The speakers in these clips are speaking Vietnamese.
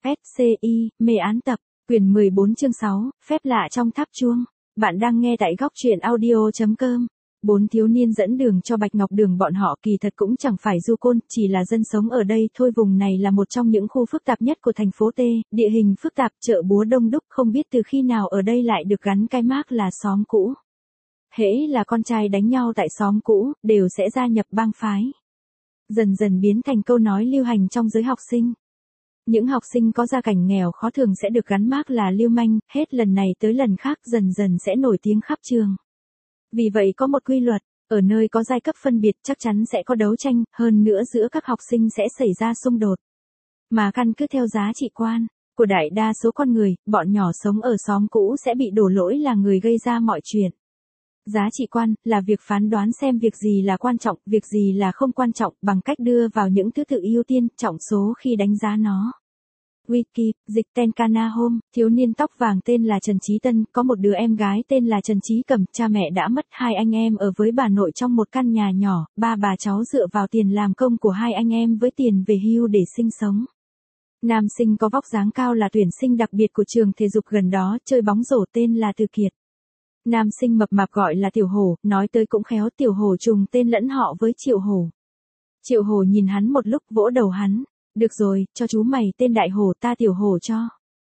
SCI, mê án tập, quyển 14 chương 6, phép lạ trong tháp chuông. Bạn đang nghe tại góc truyện audio.com. 4 thiếu niên dẫn đường cho Bạch Ngọc Đường bọn họ kỳ thật cũng chẳng phải du côn, chỉ là dân sống ở đây thôi. Vùng này là một trong những khu phức tạp nhất của thành phố T, địa hình phức tạp, chợ búa đông đúc, không biết từ khi nào ở đây lại được gắn cái mác là xóm cũ. Hễ là con trai đánh nhau tại xóm cũ, đều sẽ gia nhập bang phái. Dần dần biến thành câu nói lưu hành trong giới học sinh. Những học sinh có gia cảnh nghèo khó thường sẽ được gắn mác là lưu manh, hết lần này tới lần khác dần dần sẽ nổi tiếng khắp trường. Vì vậy có một quy luật, ở nơi có giai cấp phân biệt chắc chắn sẽ có đấu tranh, hơn nữa giữa các học sinh sẽ xảy ra xung đột. Mà căn cứ theo giá trị quan của đại đa số con người, bọn nhỏ sống ở xóm cũ sẽ bị đổ lỗi là người gây ra mọi chuyện. Giá trị quan là việc phán đoán xem việc gì là quan trọng, việc gì là không quan trọng bằng cách đưa vào những thứ tự ưu tiên, trọng số khi đánh giá nó. Wiki, dịch Tenkana Home, thiếu niên tóc vàng tên là Trần Chí Tân, có một đứa em gái tên là Trần Chí Cẩm, cha mẹ đã mất, hai anh em ở với bà nội trong một căn nhà nhỏ, ba bà cháu dựa vào tiền làm công của hai anh em với tiền về hưu để sinh sống. Nam sinh có vóc dáng cao là tuyển sinh đặc biệt của trường thể dục gần đó, chơi bóng rổ tên là Từ Kiệt. Nam sinh mập mạp gọi là Tiểu Hổ, nói tới cũng khéo, Tiểu Hổ trùng tên lẫn họ với Triệu Hổ. Triệu Hổ nhìn hắn một lúc, vỗ đầu hắn. Được rồi, cho chú mày tên Đại Hổ, ta Tiểu Hổ cho.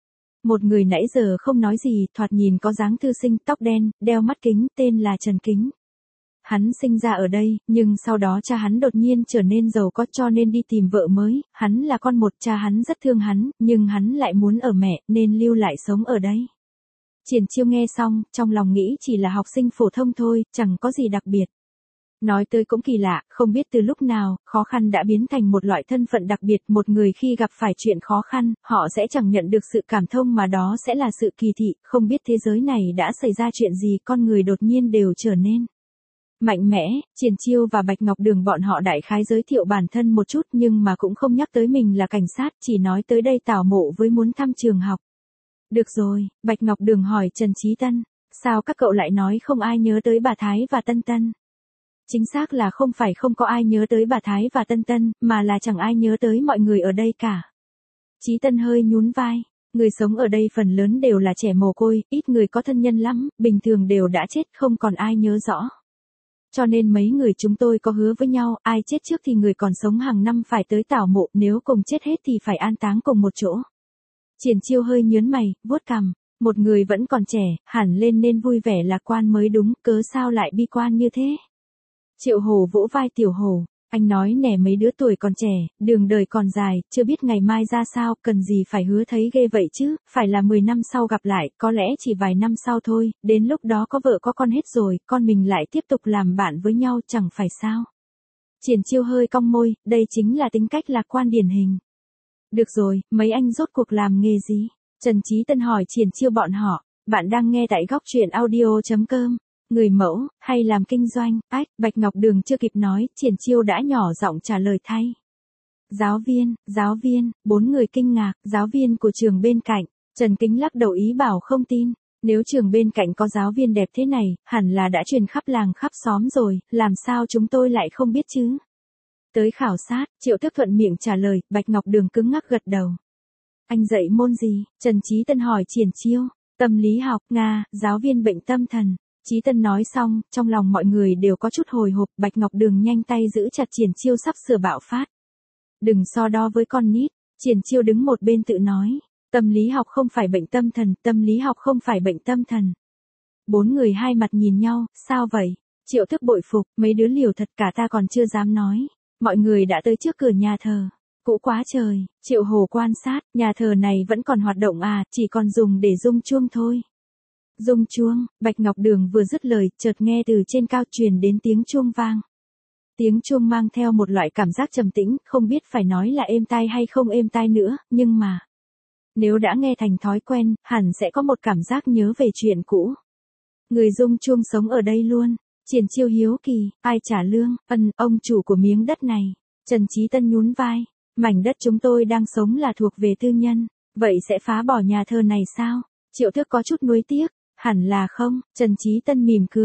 Một người nãy giờ không nói gì, thoạt nhìn có dáng thư sinh, tóc đen, đeo mắt kính, tên là Trần Kính. Hắn sinh ra ở đây, nhưng sau đó cha hắn đột nhiên trở nên giàu có cho nên đi tìm vợ mới, hắn là con một, cha hắn rất thương hắn, nhưng hắn lại muốn ở mẹ, nên lưu lại sống ở đây. Triển Chiêu nghe xong, trong lòng nghĩ chỉ là học sinh phổ thông thôi, chẳng có gì đặc biệt. Nói tới cũng kỳ lạ, không biết từ lúc nào, khó khăn đã biến thành một loại thân phận đặc biệt. Một người khi gặp phải chuyện khó khăn, họ sẽ chẳng nhận được sự cảm thông mà đó sẽ là sự kỳ thị. Không biết thế giới này đã xảy ra chuyện gì, con người đột nhiên đều trở nên mạnh mẽ. Triển Chiêu và Bạch Ngọc Đường bọn họ đại khái giới thiệu bản thân một chút nhưng mà cũng không nhắc tới mình là cảnh sát, chỉ nói tới đây tảo mộ với muốn thăm trường học. Được rồi, Bạch Ngọc Đường hỏi Trần Chí Tân, sao các cậu lại nói không ai nhớ tới bà Thái và Tân Tân? Chính xác là không phải không có ai nhớ tới bà Thái và Tân Tân, mà là chẳng ai nhớ tới mọi người ở đây cả. Chí Tân hơi nhún vai, người sống ở đây phần lớn đều là trẻ mồ côi, ít người có thân nhân lắm, bình thường đều đã chết, không còn ai nhớ rõ. Cho nên mấy người chúng tôi có hứa với nhau, ai chết trước thì người còn sống hàng năm phải tới tảo mộ, nếu cùng chết hết thì phải an táng cùng một chỗ. Triển Chiêu hơi nhớn mày, vuốt cằm, một người vẫn còn trẻ, hẳn lên nên vui vẻ lạc quan mới đúng, cớ sao lại bi quan như thế? Triệu Hổ vỗ vai Tiểu Hổ, anh nói nè, mấy đứa tuổi còn trẻ, đường đời còn dài, chưa biết ngày mai ra sao, cần gì phải hứa thấy ghê vậy chứ, phải là 10 năm sau gặp lại, có lẽ chỉ vài năm sau thôi, đến lúc đó có vợ có con hết rồi, con mình lại tiếp tục làm bạn với nhau, chẳng phải sao? Triển Chiêu hơi cong môi, đây chính là tính cách lạc quan điển hình. Được rồi, mấy anh rốt cuộc làm nghề gì? Trần Chí Tân hỏi Triển Chiêu bọn họ. Bạn đang nghe tại góc truyện audio.com. Người mẫu, hay làm kinh doanh? Ách, Bạch Ngọc Đường chưa kịp nói, Triển Chiêu đã nhỏ giọng trả lời thay. Giáo viên, 4 người kinh ngạc, giáo viên của trường bên cạnh. Trần Kính lắc đầu ý bảo không tin. Nếu trường bên cạnh có giáo viên đẹp thế này, hẳn là đã truyền khắp làng khắp xóm rồi, làm sao chúng tôi lại không biết chứ? Tới khảo sát, Triệu Thức thuận miệng trả lời, Bạch Ngọc Đường cứng ngắc gật đầu. Anh dạy môn gì? Trần Chí Tân hỏi Triển Chiêu. Tâm lý học, Nga, giáo viên bệnh tâm thần. Chí Tân nói xong, trong lòng mọi người đều có chút hồi hộp, Bạch Ngọc Đường nhanh tay giữ chặt Triển Chiêu sắp sửa bạo phát. Đừng so đo với con nít, Triển Chiêu đứng một bên tự nói. Tâm lý học không phải bệnh tâm thần, tâm lý học không phải bệnh tâm thần. 4 người hai mặt nhìn nhau, sao vậy? Triệu Thức bội phục, mấy đứa liều thật, cả ta còn chưa dám nói. Mọi người đã tới trước cửa nhà thờ. Cũ quá trời, Triệu Hổ quan sát, nhà thờ này vẫn còn hoạt động à, chỉ còn dùng để rung chuông thôi. Rung chuông, Bạch Ngọc Đường vừa dứt lời, chợt nghe từ trên cao truyền đến tiếng chuông vang. Tiếng chuông mang theo một loại cảm giác trầm tĩnh, không biết phải nói là êm tai hay không êm tai nữa, nhưng mà nếu đã nghe thành thói quen, hẳn sẽ có một cảm giác nhớ về chuyện cũ. Người rung chuông sống ở đây luôn. Triển Chiêu hiếu kỳ, ai trả lương? Ông chủ của miếng đất này. Trần Chí Tân nhún vai, mảnh đất chúng tôi đang sống là thuộc về tư nhân, vậy sẽ phá bỏ nhà thờ này sao? Triệu Thức có chút nuối tiếc, hẳn là không. Trần Chí Tân mỉm cười,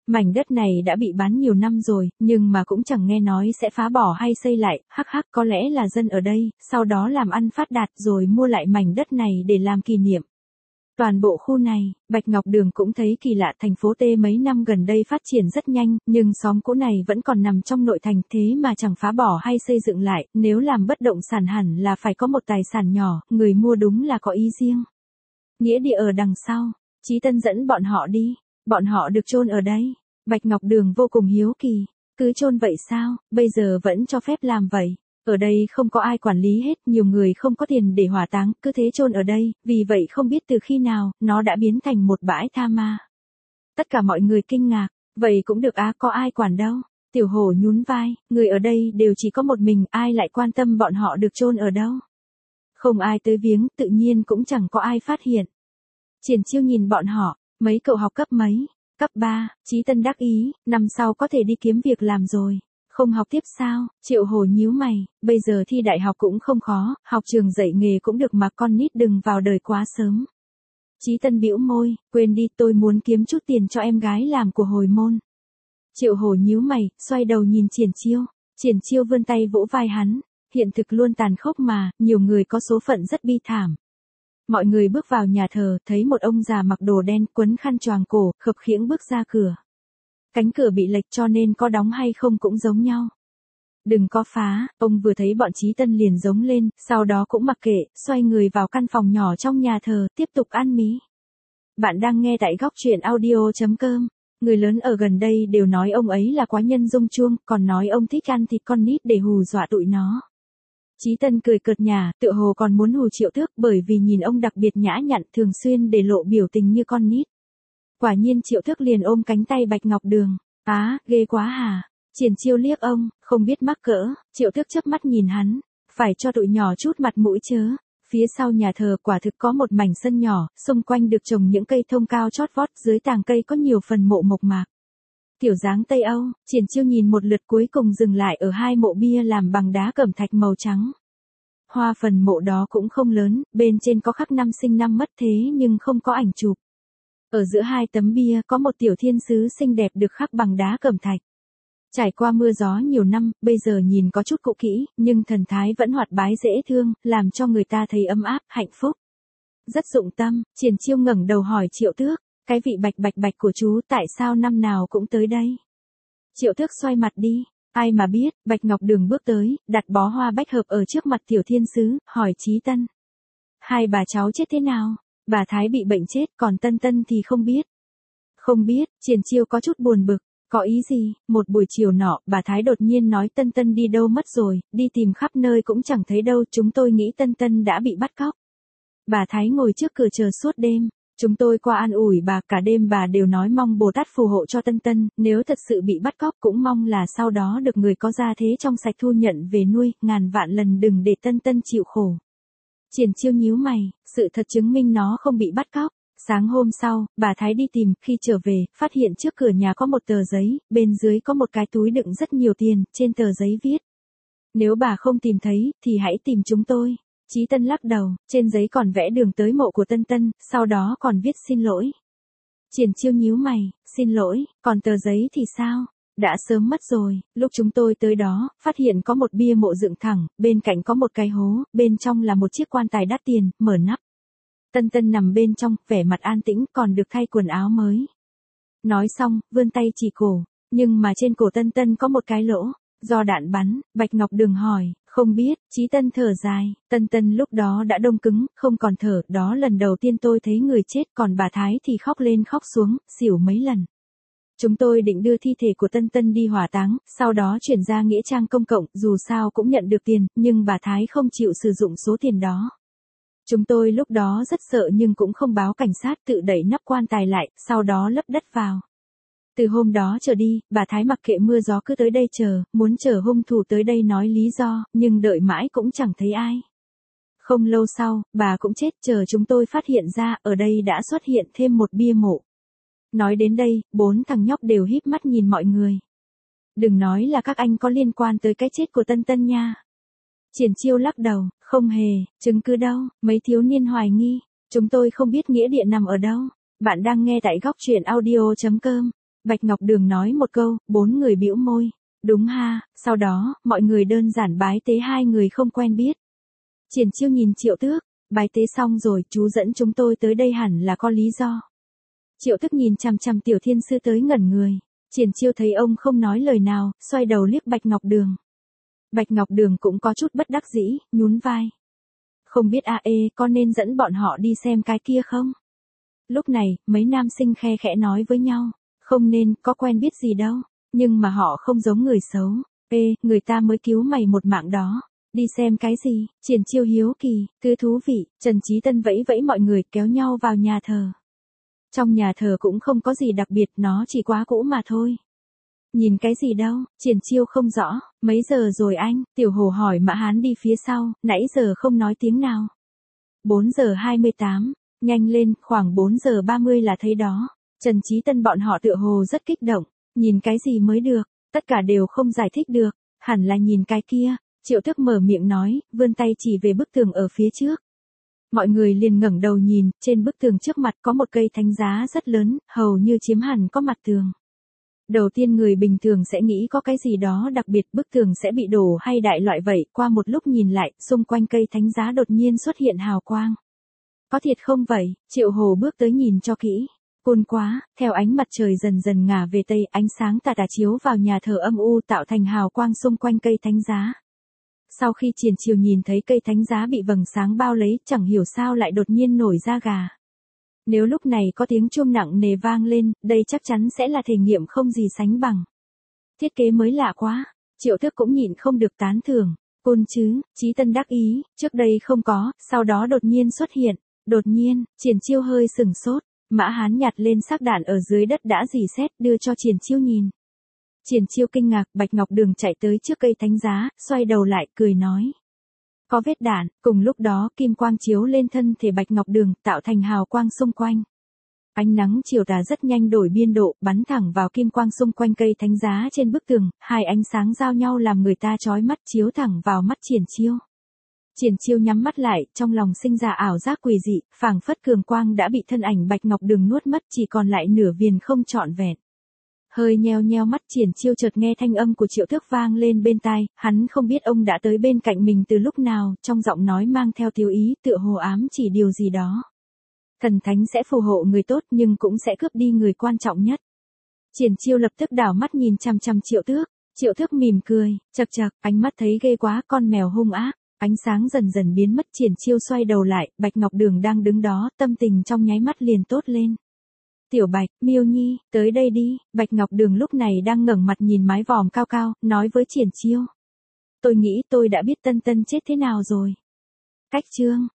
Mảnh đất này đã bị bán nhiều năm rồi, nhưng mà cũng chẳng nghe nói sẽ phá bỏ hay xây lại, hắc hắc có lẽ là dân ở đây, sau đó làm ăn phát đạt rồi mua lại mảnh đất này để làm kỷ niệm. Toàn bộ khu này, Bạch Ngọc Đường cũng thấy kỳ lạ, thành phố T mấy năm gần đây phát triển rất nhanh, nhưng xóm cũ này vẫn còn nằm trong nội thành, thế mà chẳng phá bỏ hay xây dựng lại, nếu làm bất động sản hẳn là phải có một tài sản nhỏ, người mua đúng là có ý riêng. Nghĩa địa ở đằng sau, Chí Tân dẫn bọn họ đi, bọn họ được chôn ở đây. Bạch Ngọc Đường vô cùng hiếu kỳ, cứ chôn vậy sao, bây giờ vẫn cho phép làm vậy. Ở đây không có ai quản lý hết, nhiều người không có tiền để hỏa táng, cứ thế chôn ở đây, vì vậy không biết từ khi nào, nó đã biến thành một bãi tha ma. Tất cả mọi người kinh ngạc, vậy cũng được á, có ai quản đâu. Tiểu Hổ nhún vai, người ở đây đều chỉ có một mình, ai lại quan tâm bọn họ được chôn ở đâu. Không ai tới viếng, tự nhiên cũng chẳng có ai phát hiện. Triển Chiêu nhìn bọn họ, mấy cậu học cấp mấy? Cấp 3, Chí Tân đắc ý, năm sau có thể đi kiếm việc làm rồi. Không học tiếp sao? Triệu Hồ nhíu mày, bây giờ thi đại học cũng không khó, học trường dạy nghề cũng được mà, con nít đừng vào đời quá sớm. Chí Tân bĩu môi, quên đi, tôi muốn kiếm chút tiền cho em gái làm của hồi môn. Triệu Hồ nhíu mày, xoay đầu nhìn Triển Chiêu. Triển Chiêu vươn tay vỗ vai hắn, hiện thực luôn tàn khốc mà, nhiều người có số phận rất bi thảm. Mọi người bước vào nhà thờ, thấy một ông già mặc đồ đen quấn khăn choàng cổ, khập khiễng bước ra cửa. Cánh cửa bị lệch cho nên có đóng hay không cũng giống nhau. Đừng có phá, ông vừa thấy bọn Chí Tân liền giống lên, sau đó cũng mặc kệ, xoay người vào căn phòng nhỏ trong nhà thờ, tiếp tục ăn mí. Bạn đang nghe tại góc truyện audio.com. Người lớn ở gần đây đều nói ông ấy là quá nhân dung chuông, còn nói ông thích ăn thịt con nít để hù dọa tụi nó. Chí Tân cười cợt nhả, tựa hồ còn muốn hù Triệu Tước bởi vì nhìn ông đặc biệt nhã nhặn, thường xuyên để lộ biểu tình như con nít. Quả nhiên Triệu Tước liền ôm cánh tay Bạch Ngọc Đường. Á, ghê quá hả? Triển Chiêu liếc ông, không biết mắc cỡ, Triệu Tước chớp mắt nhìn hắn, phải cho tụi nhỏ chút mặt mũi chớ. Phía sau nhà thờ quả thực có một mảnh sân nhỏ, xung quanh được trồng những cây thông cao chót vót, dưới tàng cây có nhiều phần mộ mộc mạc. Kiểu dáng Tây Âu, Triển Chiêu nhìn một lượt cuối cùng dừng lại ở hai mộ bia làm bằng đá cẩm thạch màu trắng. Hoa phần mộ đó cũng không lớn, bên trên có khắc năm sinh năm mất thế nhưng không có ảnh chụp. Ở giữa hai tấm bia có một tiểu thiên sứ xinh đẹp được khắc bằng đá cẩm thạch. Trải qua mưa gió nhiều năm, bây giờ nhìn có chút cũ kỹ, nhưng thần thái vẫn hoạt bái dễ thương, làm cho người ta thấy ấm áp, hạnh phúc. Rất dụng tâm, Triển Chiêu ngẩng đầu hỏi Triệu Tước, cái vị bạch của chú tại sao năm nào cũng tới đây? Triệu Tước xoay mặt đi, ai mà biết, Bạch Ngọc Đường bước tới, đặt bó hoa bách hợp ở trước mặt tiểu thiên sứ, hỏi Chí Tân. Hai bà cháu chết thế nào? Bà Thái bị bệnh chết, còn Tân Tân thì không biết. Không biết, Triển Chiêu có chút buồn bực. Có ý gì? Một buổi chiều nọ, bà Thái đột nhiên nói Tân Tân đi đâu mất rồi, đi tìm khắp nơi cũng chẳng thấy đâu, chúng tôi nghĩ Tân Tân đã bị bắt cóc. Bà Thái ngồi trước cửa chờ suốt đêm, chúng tôi qua an ủi bà, cả đêm bà đều nói mong Bồ Tát phù hộ cho Tân Tân, nếu thật sự bị bắt cóc cũng mong là sau đó được người có gia thế trong sạch thu nhận về nuôi, ngàn vạn lần đừng để Tân Tân chịu khổ. Triển Chiêu nhíu mày, sự thật chứng minh nó không bị bắt cóc. Sáng hôm sau, bà Thái đi tìm, khi trở về, phát hiện trước cửa nhà có một tờ giấy, bên dưới có một cái túi đựng rất nhiều tiền, trên tờ giấy viết. Nếu bà không tìm thấy, thì hãy tìm chúng tôi. Chí Tân lắc đầu, trên giấy còn vẽ đường tới mộ của Tân Tân, sau đó còn viết xin lỗi. Triển Chiêu nhíu mày, xin lỗi, còn tờ giấy thì sao? Đã sớm mất rồi, lúc chúng tôi tới đó, phát hiện có một bia mộ dựng thẳng, bên cạnh có một cái hố, bên trong là một chiếc quan tài đắt tiền, mở nắp. Tân Tân nằm bên trong, vẻ mặt an tĩnh, còn được thay quần áo mới. Nói xong, vươn tay chỉ cổ, nhưng mà trên cổ Tân Tân có một cái lỗ, do đạn bắn. Bạch Ngọc Đường hỏi, không biết. Chí Tân thở dài, Tân Tân lúc đó đã đông cứng, không còn thở, đó lần đầu tiên tôi thấy người chết, còn bà Thái thì khóc lên khóc xuống, xỉu mấy lần. Chúng tôi định đưa thi thể của Tân Tân đi hỏa táng, sau đó chuyển ra nghĩa trang công cộng, dù sao cũng nhận được tiền, nhưng bà Thái không chịu sử dụng số tiền đó. Chúng tôi lúc đó rất sợ nhưng cũng không báo cảnh sát, tự đẩy nắp quan tài lại, sau đó lấp đất vào. Từ hôm đó trở đi, bà Thái mặc kệ mưa gió cứ tới đây chờ, muốn chờ hung thủ tới đây nói lý do, nhưng đợi mãi cũng chẳng thấy ai. Không lâu sau, bà cũng chết, chờ chúng tôi phát hiện ra, ở đây đã xuất hiện thêm một bia mộ. Nói đến đây, 4 thằng nhóc đều híp mắt nhìn mọi người. Đừng nói là các anh có liên quan tới cái chết của Tân Tân nha. Triển Chiêu lắc đầu, không hề, chứng cứ đâu, mấy thiếu niên hoài nghi. Chúng tôi không biết nghĩa địa nằm ở đâu. Bạn đang nghe tại góc truyện audio.com. Bạch Ngọc Đường nói một câu, 4 người bĩu môi. Đúng ha, sau đó, mọi người đơn giản bái tế hai người không quen biết. Triển Chiêu nhìn Triệu Tước, bái tế xong rồi, chú dẫn chúng tôi tới đây hẳn là có lý do. Triệu Tước nhìn chằm chằm Tiểu Thiên Sư tới ngẩn người. Triển Chiêu thấy ông không nói lời nào, xoay đầu liếc Bạch Ngọc Đường. Bạch Ngọc Đường cũng có chút bất đắc dĩ, nhún vai. Không biết có nên dẫn bọn họ đi xem cái kia không? Lúc này, mấy nam sinh khe khẽ nói với nhau. Không nên, có quen biết gì đâu. Nhưng mà họ không giống người xấu. Người ta mới cứu mày một mạng đó. Đi xem cái gì? Triển Chiêu hiếu kỳ, thứ thú vị. Trần Chí Tân vẫy vẫy mọi người kéo nhau vào nhà thờ. Trong nhà thờ cũng không có gì đặc biệt, nó chỉ quá cũ mà thôi. Nhìn cái gì đâu? Triển Chiêu không rõ. Mấy giờ rồi anh? Tiểu Hồ hỏi Mã Hán đi phía sau, nãy giờ không nói tiếng nào. 4 giờ 28. Nhanh lên, khoảng 4 giờ 30 là thấy đó. Trần Chí Tân bọn họ tựa hồ rất kích động. Nhìn cái gì mới được? Tất cả đều không giải thích được. Hẳn là nhìn cái kia. Triệu Tước mở miệng nói, vươn tay chỉ về bức tường ở phía trước. Mọi người liền ngẩng đầu nhìn, trên bức tường trước mặt có một cây thánh giá rất lớn, hầu như chiếm hẳn có mặt tường. Đầu tiên người bình thường sẽ nghĩ có cái gì đó đặc biệt, bức tường sẽ bị đổ hay đại loại vậy, qua một lúc nhìn lại, xung quanh cây thánh giá đột nhiên xuất hiện hào quang. Có thiệt không vậy? Triệu Hồ bước tới nhìn cho kỹ. Côn quá, theo ánh mặt trời dần dần ngả về tây, ánh sáng tà tà chiếu vào nhà thờ âm u tạo thành hào quang xung quanh cây thánh giá. Sau khi Triển Chiêu nhìn thấy cây thánh giá bị vầng sáng bao lấy, chẳng hiểu sao lại đột nhiên nổi da gà. Nếu lúc này có tiếng chuông nặng nề vang lên, đây chắc chắn sẽ là thể nghiệm không gì sánh bằng. Thiết kế mới lạ quá, Triệu Tước cũng nhịn không được tán thưởng. Côn chứ, Chí Tân đắc ý, trước đây không có, sau đó đột nhiên xuất hiện. Đột nhiên, Triển Chiêu hơi sừng sốt, Mã Hán nhặt lên xác đạn ở dưới đất đã rỉ sét đưa cho Triển Chiêu nhìn. Triển Chiêu kinh ngạc, Bạch Ngọc Đường chạy tới trước cây thánh giá, xoay đầu lại, cười nói. Có vết đạn, cùng lúc đó kim quang chiếu lên thân thể Bạch Ngọc Đường, tạo thành hào quang xung quanh. Ánh nắng chiều tà rất nhanh đổi biên độ, bắn thẳng vào kim quang xung quanh cây thánh giá trên bức tường, hai ánh sáng giao nhau làm người ta chói mắt, chiếu thẳng vào mắt Triển Chiêu. Triển Chiêu nhắm mắt lại, trong lòng sinh ra ảo giác quỷ dị, phảng phất cường quang đã bị thân ảnh Bạch Ngọc Đường nuốt mất, chỉ còn lại nửa viền không trọn vẹn. Hơi nheo nheo mắt, Triển Chiêu chợt nghe thanh âm của Triệu Tước vang lên bên tai, hắn không biết ông đã tới bên cạnh mình từ lúc nào, trong giọng nói mang theo tiêu ý, tựa hồ ám chỉ điều gì đó. Thần thánh sẽ phù hộ người tốt nhưng cũng sẽ cướp đi người quan trọng nhất. Triển Chiêu lập tức đảo mắt nhìn chằm chằm Triệu Tước. Triệu Tước mỉm cười, chậc chậc, ánh mắt thấy ghê quá, con mèo hung ác. Ánh sáng dần dần biến mất, Triển Chiêu xoay đầu lại, Bạch Ngọc Đường đang đứng đó, tâm tình trong nháy mắt liền tốt lên. Tiểu Bạch, Miêu Nhi, tới đây đi. Bạch Ngọc Đường lúc này đang ngẩng mặt nhìn mái vòm cao cao, nói với Triển Chiêu. Tôi nghĩ tôi đã biết Tân Tân chết thế nào rồi. Cách chương